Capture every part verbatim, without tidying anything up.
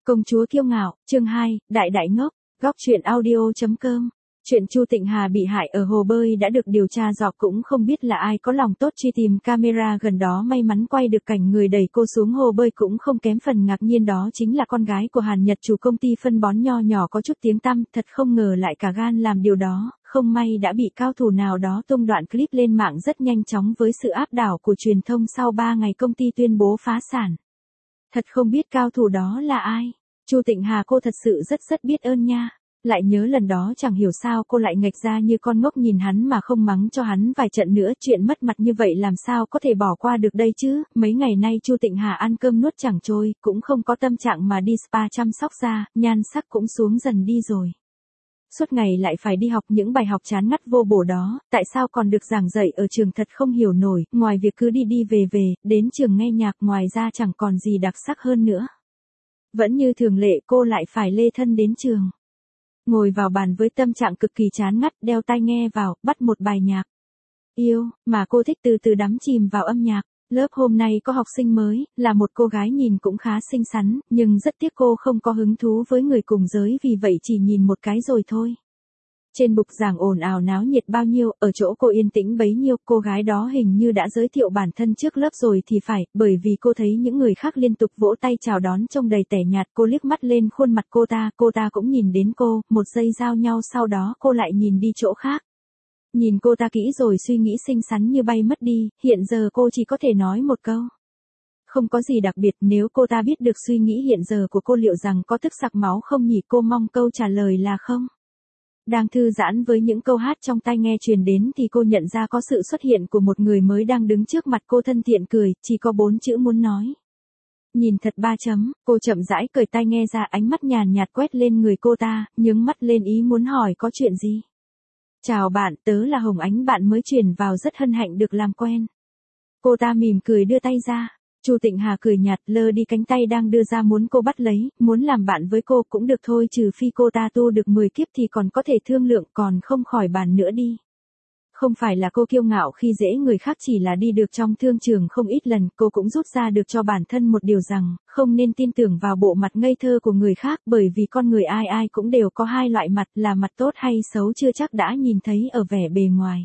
Công chúa kiêu ngạo, chương hai, đại đại ngốc, góc truyện audio.com. Chuyện Chu Tịnh Hà bị hại ở hồ bơi đã được điều tra rõ, cũng không biết là ai có lòng tốt truy tìm camera gần đó may mắn quay được cảnh người đẩy cô xuống hồ bơi. Cũng không kém phần ngạc nhiên, đó chính là con gái của Hàn Nhật, chủ công ty phân bón nho nhỏ có chút tiếng tăm. Thật không ngờ lại cả gan làm điều đó, không may đã bị cao thủ nào đó tung đoạn clip lên mạng rất nhanh chóng với sự áp đảo của truyền thông. Sau ba ngày công ty tuyên bố phá sản. Thật không biết cao thủ đó là ai. Chu Tịnh Hà cô thật sự rất rất biết ơn nha. Lại nhớ lần đó chẳng hiểu sao cô lại nghệch ra như con ngốc nhìn hắn mà không mắng cho hắn vài trận nữa. Chuyện mất mặt như vậy làm sao có thể bỏ qua được đây chứ. Mấy ngày nay Chu Tịnh Hà ăn cơm nuốt chẳng trôi, cũng không có tâm trạng mà đi spa chăm sóc da, nhan sắc cũng xuống dần đi rồi. Suốt ngày lại phải đi học những bài học chán ngắt vô bổ đó, tại sao còn được giảng dạy ở trường thật không hiểu nổi. Ngoài việc cứ đi đi về về, đến trường nghe nhạc, ngoài ra chẳng còn gì đặc sắc hơn nữa. Vẫn như thường lệ, cô lại phải lê thân đến trường. Ngồi vào bàn với tâm trạng cực kỳ chán ngắt, đeo tai nghe vào, bắt một bài nhạc yêu mà cô thích, từ từ đắm chìm vào âm nhạc. Lớp hôm nay có học sinh mới, là một cô gái nhìn cũng khá xinh xắn, nhưng rất tiếc cô không có hứng thú với người cùng giới, vì vậy chỉ nhìn một cái rồi thôi. Trên bục giảng ồn ào náo nhiệt bao nhiêu, ở chỗ cô yên tĩnh bấy nhiêu. Cô gái đó hình như đã giới thiệu bản thân trước lớp rồi thì phải, bởi vì cô thấy những người khác liên tục vỗ tay chào đón trông đầy tẻ nhạt. Cô liếc mắt lên khuôn mặt cô ta, cô ta cũng nhìn đến cô, một giây giao nhau, sau đó cô lại nhìn đi chỗ khác. Nhìn cô ta kỹ rồi suy nghĩ xinh xắn như bay mất đi. Hiện giờ cô chỉ có thể nói một câu: không có gì đặc biệt. Nếu cô ta biết được suy nghĩ hiện giờ của cô liệu rằng có tức sặc máu không nhỉ? Cô mong câu trả lời là không. Đang thư giãn với những câu hát trong tai nghe truyền đến thì cô nhận ra có sự xuất hiện của một người mới đang đứng trước mặt cô. Thân thiện cười, chỉ có bốn chữ muốn nói. Nhìn thật ba chấm, cô chậm rãi cởi tai nghe ra, ánh mắt nhàn nhạt quét lên người cô ta, nhướng mắt lên ý muốn hỏi có chuyện gì. Chào bạn, tớ là Hồng Ánh, bạn mới chuyển vào, rất hân hạnh được làm quen. Cô ta mỉm cười đưa tay ra. Chu Tịnh Hà cười nhạt, lơ đi cánh tay đang đưa ra muốn cô bắt lấy, muốn làm bạn với cô cũng được thôi, trừ phi cô ta tu được mười kiếp thì còn có thể thương lượng, còn không khỏi bàn nữa đi. Không phải là cô kiêu ngạo khi dễ người khác, chỉ là đi được trong thương trường không ít lần, cô cũng rút ra được cho bản thân một điều rằng, không nên tin tưởng vào bộ mặt ngây thơ của người khác, bởi vì con người ai ai cũng đều có hai loại mặt, là mặt tốt hay xấu chưa chắc đã nhìn thấy ở vẻ bề ngoài.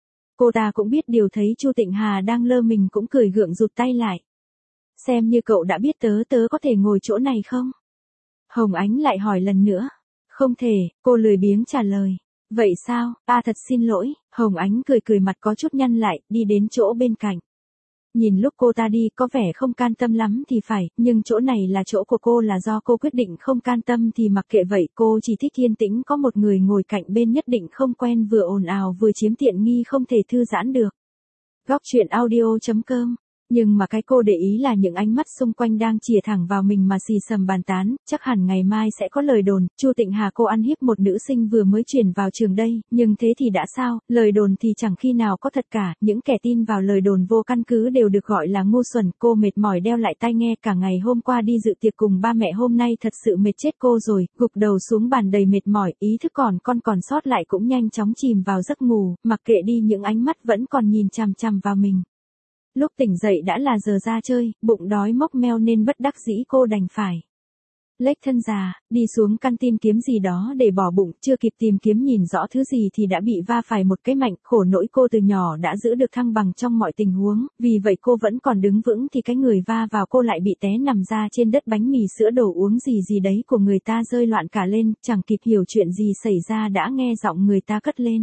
Cô ta cũng biết điều, thấy Chu Tịnh Hà đang lơ mình cũng cười gượng rụt tay lại. Xem như cậu đã biết tớ, tớ có thể ngồi chỗ này không? Hồng Ánh lại hỏi lần nữa. Không thể, cô lười biếng trả lời. Vậy sao, à thật xin lỗi. Hồng Ánh cười cười, mặt có chút nhăn lại, đi đến chỗ bên cạnh. Nhìn lúc cô ta đi có vẻ không can tâm lắm thì phải, nhưng chỗ này là chỗ của cô, là do cô quyết định không can tâm thì mặc kệ vậy. Cô chỉ thích yên tĩnh, có một người ngồi cạnh bên, nhất định không quen vừa ồn ào vừa chiếm tiện nghi, không thể thư giãn được. Góc truyện audio.com. Nhưng mà cái cô để ý là những ánh mắt xung quanh đang chìa thẳng vào mình mà xì xầm bàn tán, chắc hẳn ngày mai sẽ có lời đồn, Chu Tịnh Hà cô ăn hiếp một nữ sinh vừa mới chuyển vào trường đây, nhưng thế thì đã sao, lời đồn thì chẳng khi nào có thật cả, những kẻ tin vào lời đồn vô căn cứ đều được gọi là ngu xuẩn. Cô mệt mỏi đeo lại tai nghe, cả ngày hôm qua đi dự tiệc cùng ba mẹ, hôm nay thật sự mệt chết cô rồi, gục đầu xuống bàn đầy mệt mỏi, ý thức còn con còn sót lại cũng nhanh chóng chìm vào giấc ngủ, mặc kệ đi những ánh mắt vẫn còn nhìn chằm chằm vào mình. Lúc tỉnh dậy đã là giờ ra chơi, bụng đói mốc meo nên bất đắc dĩ cô đành phải lếch thân già, đi xuống canteen kiếm gì đó để bỏ bụng, chưa kịp tìm kiếm nhìn rõ thứ gì thì đã bị va phải một cái mạnh. Khổ nỗi cô từ nhỏ đã giữ được thăng bằng trong mọi tình huống, vì vậy cô vẫn còn đứng vững thì cái người va vào cô lại bị té nằm ra trên đất. Bánh mì sữa đồ uống gì gì đấy của người ta rơi loạn cả lên, chẳng kịp hiểu chuyện gì xảy ra đã nghe giọng người ta cất lên.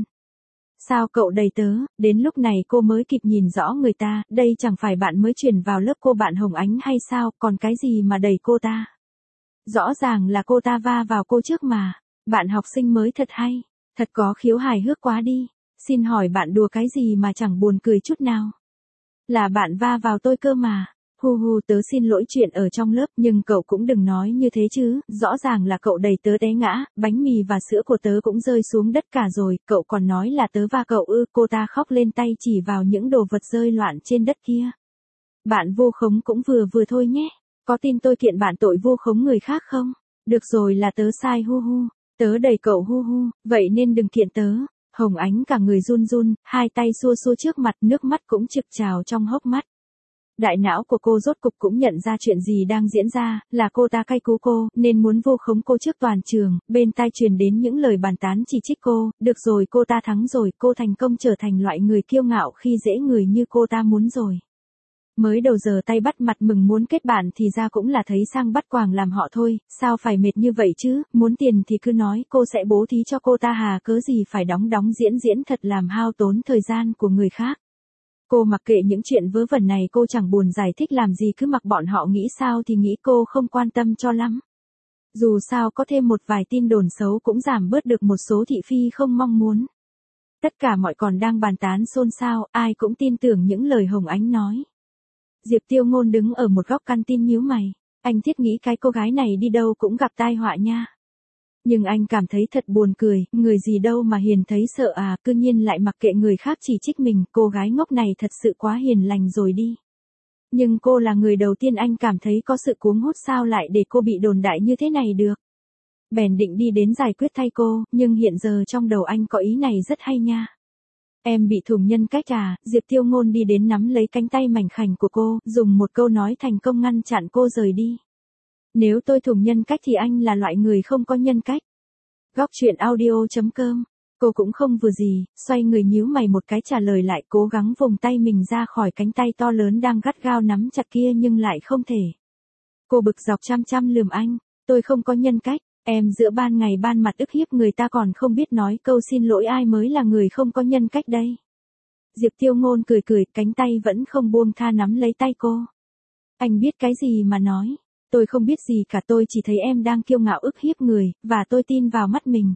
Sao cậu đầy tớ? Đến lúc này cô mới kịp nhìn rõ người ta, đây chẳng phải bạn mới chuyển vào lớp cô, bạn Hồng Ánh hay sao, còn cái gì mà đầy cô ta? Rõ ràng là cô ta va vào cô trước mà. Bạn học sinh mới thật hay, thật có khiếu hài hước quá đi. Xin hỏi bạn đùa cái gì mà chẳng buồn cười chút nào? Là bạn va vào tôi cơ mà. Hu hu, tớ xin lỗi chuyện ở trong lớp, nhưng cậu cũng đừng nói như thế chứ, rõ ràng là cậu đẩy tớ té ngã, bánh mì và sữa của tớ cũng rơi xuống đất cả rồi, cậu còn nói là tớ va cậu ư? Cô ta khóc lên, tay chỉ vào những đồ vật rơi loạn trên đất kia. Bạn vu khống cũng vừa vừa thôi nhé, có tin tôi kiện bạn tội vu khống người khác không? Được rồi, là tớ sai, hu hu, tớ đẩy cậu, hu hu, vậy nên đừng kiện tớ. Hồng Ánh cả người run run, hai tay xua xua trước mặt, nước mắt cũng trực trào trong hốc mắt. Đại não của cô rốt cục cũng nhận ra chuyện gì đang diễn ra, là cô ta cay cú cô, nên muốn vu khống cô trước toàn trường, bên tai truyền đến những lời bàn tán chỉ trích cô, được rồi cô ta thắng rồi, cô thành công trở thành loại người kiêu ngạo khi dễ người như cô ta muốn rồi. Mới đầu giờ tay bắt mặt mừng muốn kết bạn thì ra cũng là thấy sang bắt quàng làm họ thôi, sao phải mệt như vậy chứ, muốn tiền thì cứ nói cô sẽ bố thí cho cô ta hà cớ gì phải đóng đóng diễn diễn thật làm hao tốn thời gian của người khác. Cô mặc kệ những chuyện vớ vẩn này, cô chẳng buồn giải thích làm gì, cứ mặc bọn họ nghĩ sao thì nghĩ, cô không quan tâm cho lắm. Dù sao có thêm một vài tin đồn xấu cũng giảm bớt được một số thị phi không mong muốn. Tất cả mọi còn đang bàn tán xôn xao, ai cũng tin tưởng những lời Hồng Ánh nói. Diệp Tiêu Ngôn đứng ở một góc căn tin nhíu mày, anh thiết nghĩ cái cô gái này đi đâu cũng gặp tai họa nha. Nhưng anh cảm thấy thật buồn cười, người gì đâu mà hiền thấy sợ à, cư nhiên lại mặc kệ người khác chỉ trích mình, cô gái ngốc này thật sự quá hiền lành rồi đi. Nhưng cô là người đầu tiên anh cảm thấy có sự cuống hốt, sao lại để cô bị đồn đại như thế này được. Bèn định đi đến giải quyết thay cô, nhưng hiện giờ trong đầu anh có ý này rất hay nha. Em bị thủng nhân cách à, Diệp Tiêu Ngôn đi đến nắm lấy cánh tay mảnh khảnh của cô, dùng một câu nói thành công ngăn chặn cô rời đi. Nếu tôi thủng nhân cách thì anh là loại người không có nhân cách. Góc truyện audio chấm com. Cô cũng không vừa gì, xoay người nhíu mày một cái trả lời lại, cố gắng vùng tay mình ra khỏi cánh tay to lớn đang gắt gao nắm chặt kia nhưng lại không thể. Cô bực dọc chăm chăm lườm anh, tôi không có nhân cách, em giữa ban ngày ban mặt ức hiếp người ta còn không biết nói câu xin lỗi, ai mới là người không có nhân cách đây. Diệp Tiêu Ngôn cười cười, cánh tay vẫn không buông tha nắm lấy tay cô. Anh biết cái gì mà nói. Tôi không biết gì cả, tôi chỉ thấy em đang kiêu ngạo ức hiếp người, và tôi tin vào mắt mình.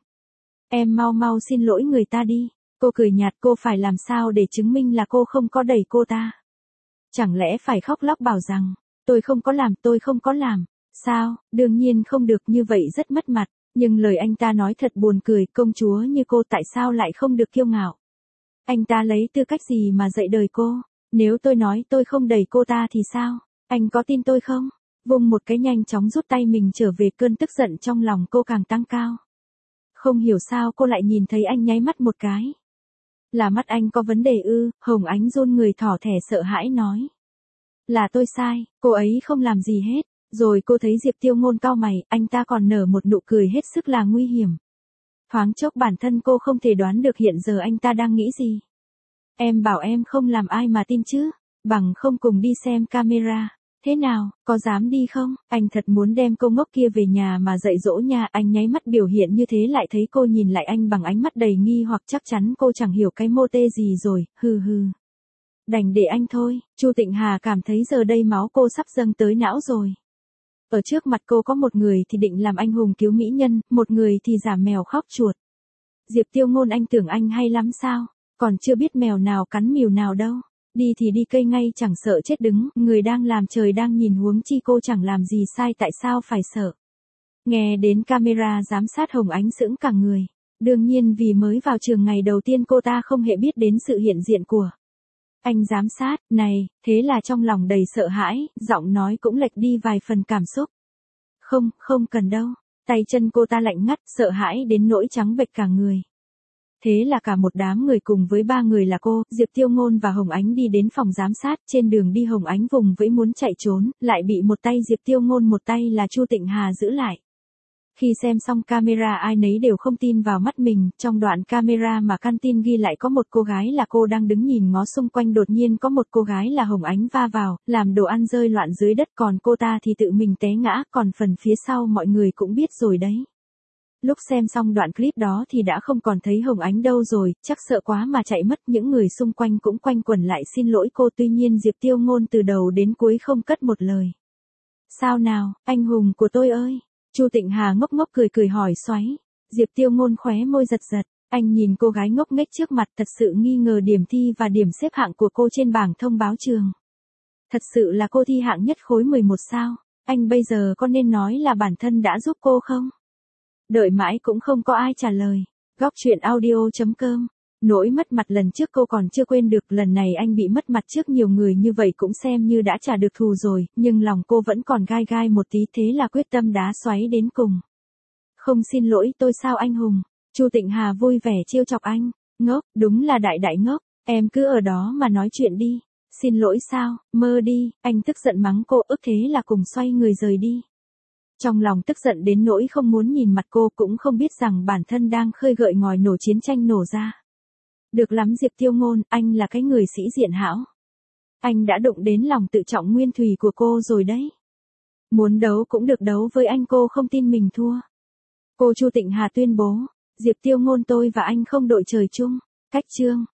Em mau mau xin lỗi người ta đi. Cô cười nhạt, cô phải làm sao để chứng minh là cô không có đẩy cô ta? Chẳng lẽ phải khóc lóc bảo rằng, tôi không có làm, tôi không có làm. Sao, đương nhiên không được, như vậy rất mất mặt. Nhưng lời anh ta nói thật buồn cười, công chúa như cô tại sao lại không được kiêu ngạo? Anh ta lấy tư cách gì mà dạy đời cô? Nếu tôi nói tôi không đẩy cô ta thì sao? Anh có tin tôi không? Vùng một cái nhanh chóng rút tay mình trở về, cơn tức giận trong lòng cô càng tăng cao. Không hiểu sao cô lại nhìn thấy anh nháy mắt một cái. Là mắt anh có vấn đề ư? Hồng Ánh run người thỏ thẻ sợ hãi nói. Là tôi sai, cô ấy không làm gì hết. Rồi cô thấy Diệp Tiêu Ngôn cau mày, anh ta còn nở một nụ cười hết sức là nguy hiểm. Thoáng chốc bản thân cô không thể đoán được hiện giờ anh ta đang nghĩ gì. Em bảo em không làm ai mà tin chứ, bằng không cùng đi xem camera. Thế nào, có dám đi không? Anh thật muốn đem cô ngốc kia về nhà mà dạy dỗ nha. Anh nháy mắt biểu hiện như thế lại thấy cô nhìn lại anh bằng ánh mắt đầy nghi hoặc, chắc chắn cô chẳng hiểu cái mô tê gì rồi, hừ hừ. Đành để anh thôi. Chu Tịnh Hà cảm thấy giờ đây máu cô sắp dâng tới não rồi. Ở trước mặt cô có một người thì định làm anh hùng cứu mỹ nhân, một người thì giả mèo khóc chuột. Diệp Tiêu Ngôn, anh tưởng anh hay lắm sao? Còn chưa biết mèo nào cắn mèo nào đâu. Đi thì đi cây ngay, chẳng sợ chết đứng, người đang làm trời đang nhìn, huống chi cô chẳng làm gì sai, tại sao phải sợ. Nghe đến camera giám sát, Hồng Ánh sững cả người. Đương nhiên vì mới vào trường ngày đầu tiên cô ta không hề biết đến sự hiện diện của anh giám sát này, thế là trong lòng đầy sợ hãi, giọng nói cũng lệch đi vài phần cảm xúc. Không, không cần đâu. Tay chân cô ta lạnh ngắt, sợ hãi đến nỗi trắng bệch cả người. Thế là cả một đám người cùng với ba người là cô, Diệp Tiêu Ngôn và Hồng Ánh đi đến phòng giám sát. Trên đường đi Hồng Ánh vùng vẫy muốn chạy trốn, lại bị một tay Diệp Tiêu Ngôn, một tay là Chu Tịnh Hà giữ lại. Khi xem xong camera ai nấy đều không tin vào mắt mình, trong đoạn camera mà căn tin ghi lại có một cô gái là cô đang đứng nhìn ngó xung quanh, đột nhiên có một cô gái là Hồng Ánh va vào, làm đồ ăn rơi loạn dưới đất, còn cô ta thì tự mình té ngã, còn phần phía sau mọi người cũng biết rồi đấy. Lúc xem xong đoạn clip đó thì đã không còn thấy Hồng Ánh đâu rồi, chắc sợ quá mà chạy mất, những người xung quanh cũng quanh quẩn lại xin lỗi cô, tuy nhiên Diệp Tiêu Ngôn từ đầu đến cuối không cất một lời. Sao nào, anh hùng của tôi ơi? Chu Tịnh Hà ngốc ngốc cười cười hỏi xoáy. Diệp Tiêu Ngôn khóe môi giật giật, anh nhìn cô gái ngốc nghếch trước mặt, thật sự nghi ngờ điểm thi và điểm xếp hạng của cô trên bảng thông báo trường. Thật sự là cô thi hạng nhất khối mười một sao? Anh bây giờ có nên nói là bản thân đã giúp cô không? Đợi mãi cũng không có ai trả lời. Góc truyện audio chấm com. Nỗi mất mặt lần trước cô còn chưa quên được, lần này anh bị mất mặt trước nhiều người như vậy cũng xem như đã trả được thù rồi, nhưng lòng cô vẫn còn gai gai một tí, thế là quyết tâm đá xoáy đến cùng. Không xin lỗi tôi sao anh hùng? Chu Tịnh Hà vui vẻ trêu chọc anh. Ngốc, đúng là đại đại ngốc, em cứ ở đó mà nói chuyện đi. Xin lỗi sao, mơ đi, anh tức giận mắng cô, ức thế là cùng xoay người rời đi. Trong lòng tức giận đến nỗi không muốn nhìn mặt cô, cũng không biết rằng bản thân đang khơi gợi ngòi nổ chiến tranh nổ ra. Được lắm Diệp Tiêu Ngôn, anh là cái người sĩ diện hão. Anh đã đụng đến lòng tự trọng nguyên thủy của cô rồi đấy. Muốn đấu cũng được đấu với anh, cô không tin mình thua. Cô Chu Tịnh Hà tuyên bố, Diệp Tiêu Ngôn, tôi và anh không đội trời chung. Cách chương.